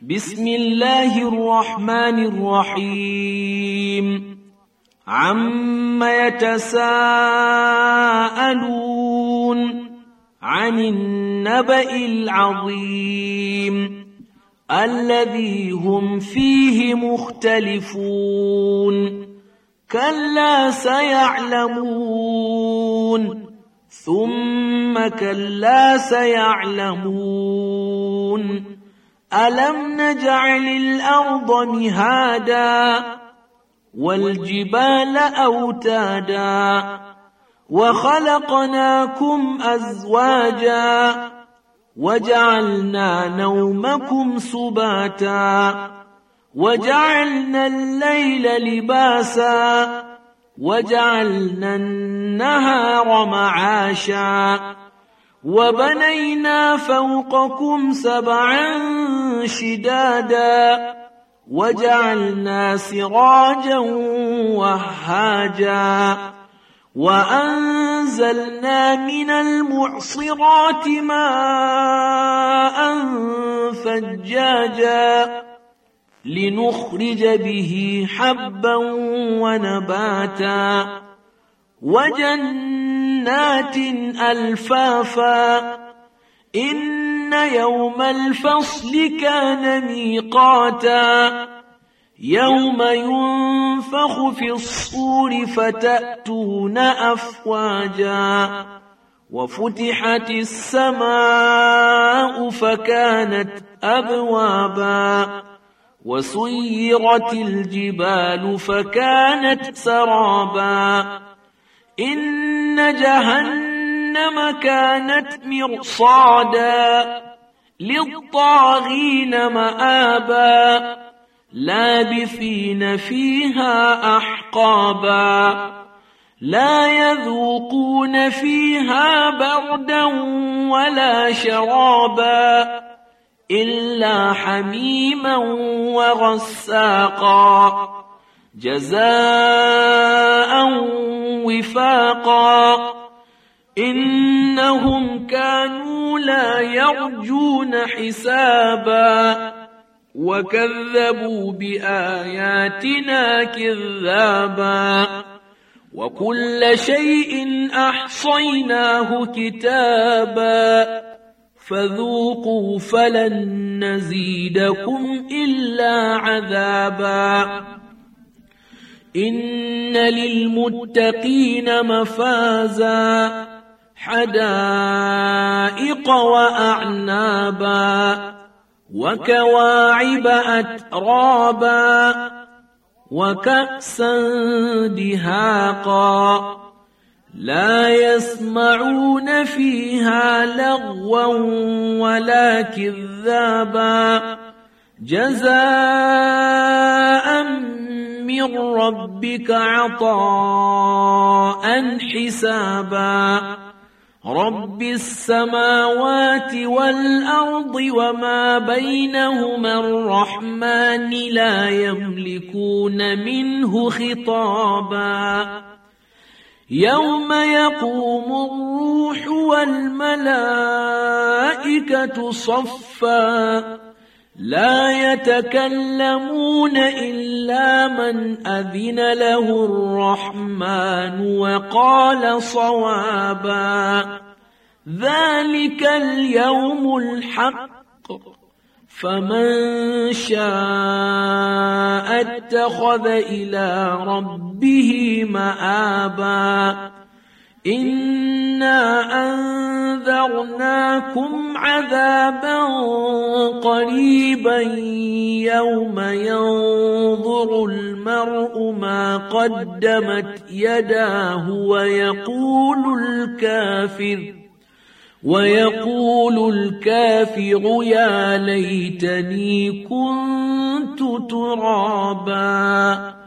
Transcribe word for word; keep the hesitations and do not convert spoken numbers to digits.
بسم الله الرحمن الرحيم عم يتساءلون عن النبأ العظيم الذي هم فيه مختلفون كلا سيعلمون ثم كلا سيعلمون ألم نجعل الأرض مهادا والجبال أوتادا وخلقناكم أزواجا وجعلنا نومكم سباتا وجعلنا الليل لباسا وجعلنا النهار معاشا وبنينا فوقكم سبعا شدادا وجعلنا سراجا وهاجا وأنزلنا من المعصرات ماء ثجاجا لنخرج به حبا ونباتا وجنات ألفافا إن يوم الفصل كان ميقاتا يوم ينفخ في الصور فتأتون أفواجا وفتحت السماء فكانت أبوابا وسيرت الجبال فكانت سرابا إن جهنم كانت مرصادا للطاغين مآبا لابثين فيها أحقابا لا يذوقون فيها بردا ولا شرابا إلا حميما وغساقا جزاء وفاقا إنهم كانوا لا يرجون حسابا وكذبوا بآياتنا كذابا وكل شيء أحصيناه كتابا فذوقوا فلن نزيدكم إلا عذابا إن للمتقين مفازا حدائق وأعنابا وكواعب أترابا وكأسا دهاقا لا يسمعون فيها لغوا ولا كذابا جزاء من ربك عطاء حسابا رب السماوات والأرض وما بينهما الرحمن لا يملكون منه خطابا يوم يقوم الروح والملائكة صفا لا يتكلمون إلا من أذن له الرحمن وقال صوابا ذلك اليوم الحق فمن شاء اتخذ إلى ربه مآبا إنا أنذرناكم عذابا قريبا يوم ينظر المرء ما قدمت يداه ويقول الكافر ويقول الكافر يا ليتني كنت ترابا